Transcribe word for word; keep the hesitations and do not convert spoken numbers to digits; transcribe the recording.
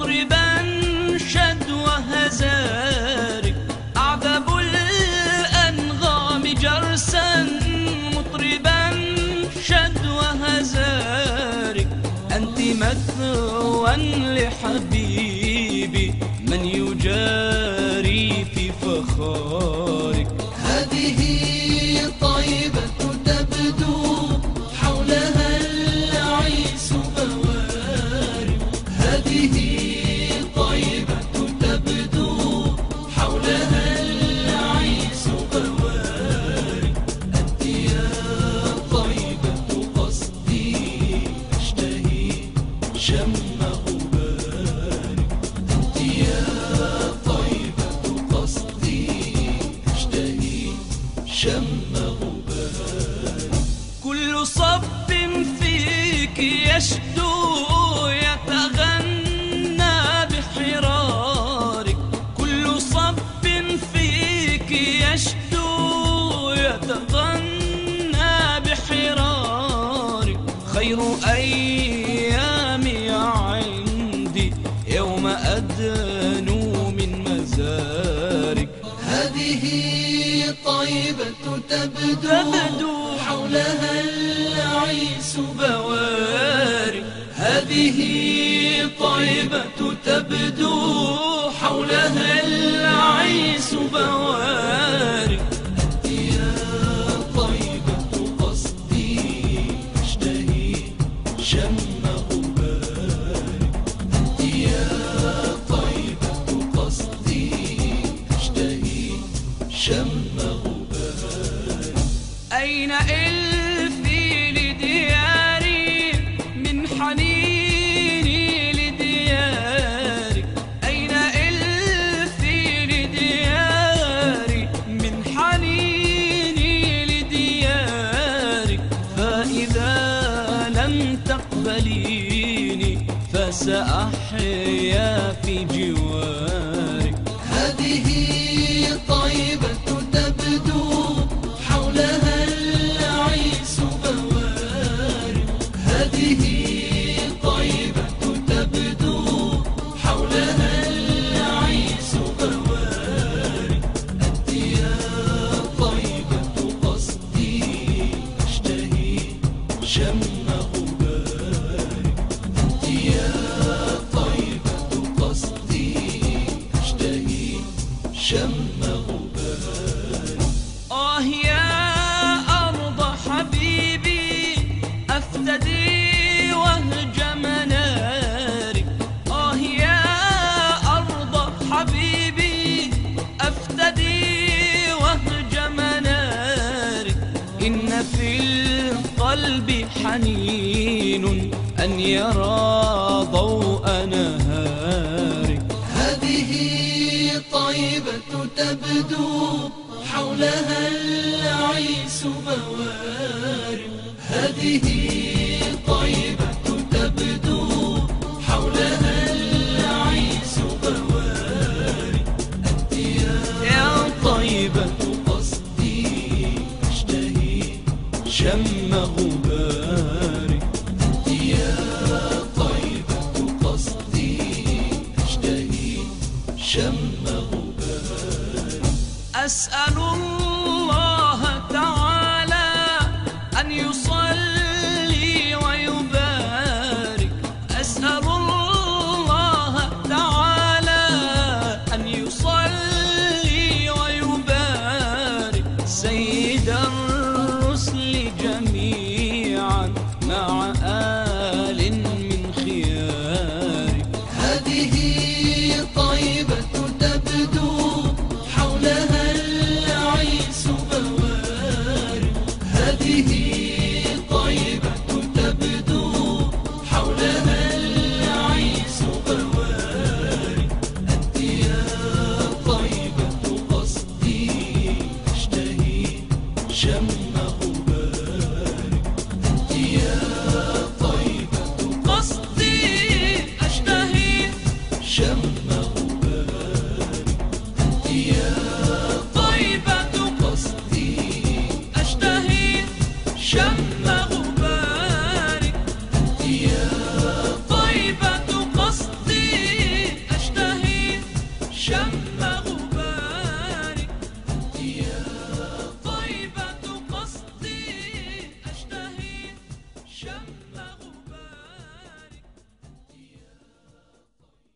مطربا شد وهزارك أعذب الأنغام جرسا مطربا شد وهزارك أنت مثوى لحبيبي من يجاري في فخارك. هذه طيبة تبدو حولها العيس بوارق. هذه طيبة تبدو حولها العيس بوارق. أنت يا طيبة قصدي أشتهي شم غبارك. أنت يا طيبة قصدي أشتهي شم غبارك. كل صب فيك يشدو يتغنى بحرارك. كل صب فيك يشدو يتغنى بحرارك. خير أيامي عندي يوم أدنو من مزارك. هذه طيبة تبدو, تبدو حولها العيس بوارق. هذه طيبة تبدو حولها العيس بوارق. أنت يا طيبة قصدي أشتهي شم غبارك. أنت يا طيبة قصدي أشتهي شم غبارك. أين إلفي لدياري من حنيني لديارك. أين إلفي لدياري من حنيني لديارك. فإذا لم تقبليني فسأحيا في جوارك. هذه طيبة تبدو حولها العيس بوارق. هذه طيبة تبدو حولها العيس بوارق. أنت يا طيبة قصدي أشتهي شم غبارك. أنت يا طيبة قصدي أشتهي شم غبارك. آه يا أرض حبيبي أفتدي وهج منارك. آه يا أرض حبيبي أفتدي وهج منارك. إن في القلب حنين أن يرى ضوء نهارك. هذه طيبة تبدو حولها العيس بوارق. هذه طيبة تبدو حولها العيس بوارق. أنت يا طيبة قصدي أشتهي شم غبارك. أنت يا طيبة قصدي أشتهي شم غبارك. أسأل الله تعالى أن يصلي ويبارك. أسأل الله تعالى أن يصلي ويبارك. سيد الرسل جميعا مع آل من خيارك. هذه